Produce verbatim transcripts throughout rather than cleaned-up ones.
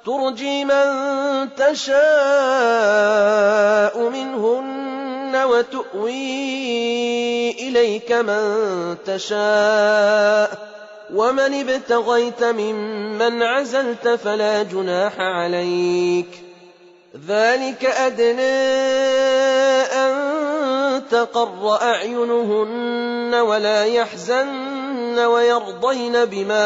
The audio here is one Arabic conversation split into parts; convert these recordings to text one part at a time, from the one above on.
ترجي من تشاء منهن وتؤوي إليك من تشاء ومن ابتغيت ممن عزلت فلا جناح عليك ذلك أدنى أن تقر أعينهن ولا يحزن ويرضين بما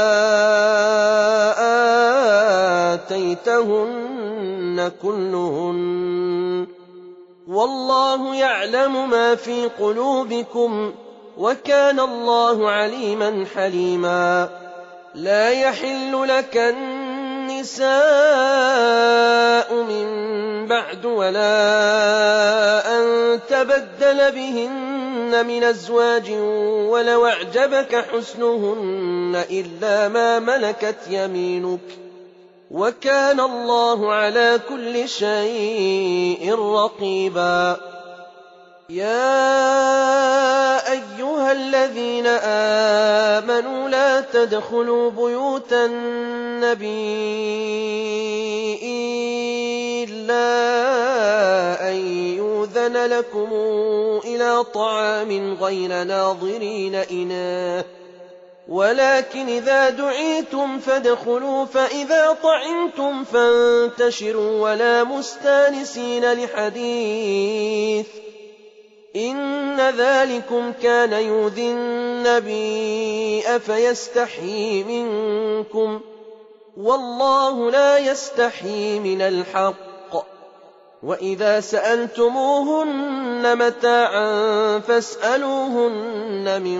آتيتهن كلهن والله يعلم ما في قلوبكم وكان الله عليما حليما لا يحل لك النساء من بعد ولا أن تبدل بهن من أزواج ولو أعجبك حسنهن إلا ما ملكت يمينك وكان الله على كل شيء رقيبا يا أيها الذين آمنوا لا تدخلوا بيوت النبي إلا أن يؤذن لكم إلى طعام غير ناظرين إناه ولكن إذا دعيتم فادخلوا فإذا طعمتم فانتشروا ولا مستانسين لحديث إن ذلكم كان يؤذي النبي فيستحيي منكم والله لا يستحيي من الحق وإذا سألتموهن متاعا فاسألوهن من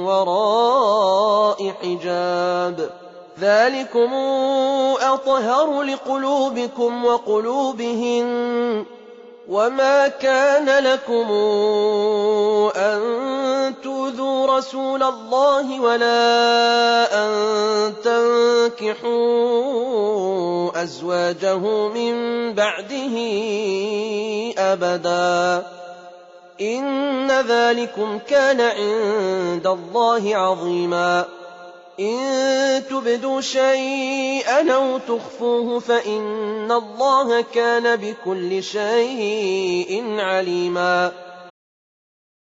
وراء حجاب ذلكم أطهر لقلوبكم وقلوبهن وما كان لكم أن تؤذوا رسول الله ولا أن تنكحوا أزواجه من بعده أبدا إن ذلكم كان عند الله عظيما إن تبدوا شيئا أو تخفوه فإن الله كان بكل شيء عليما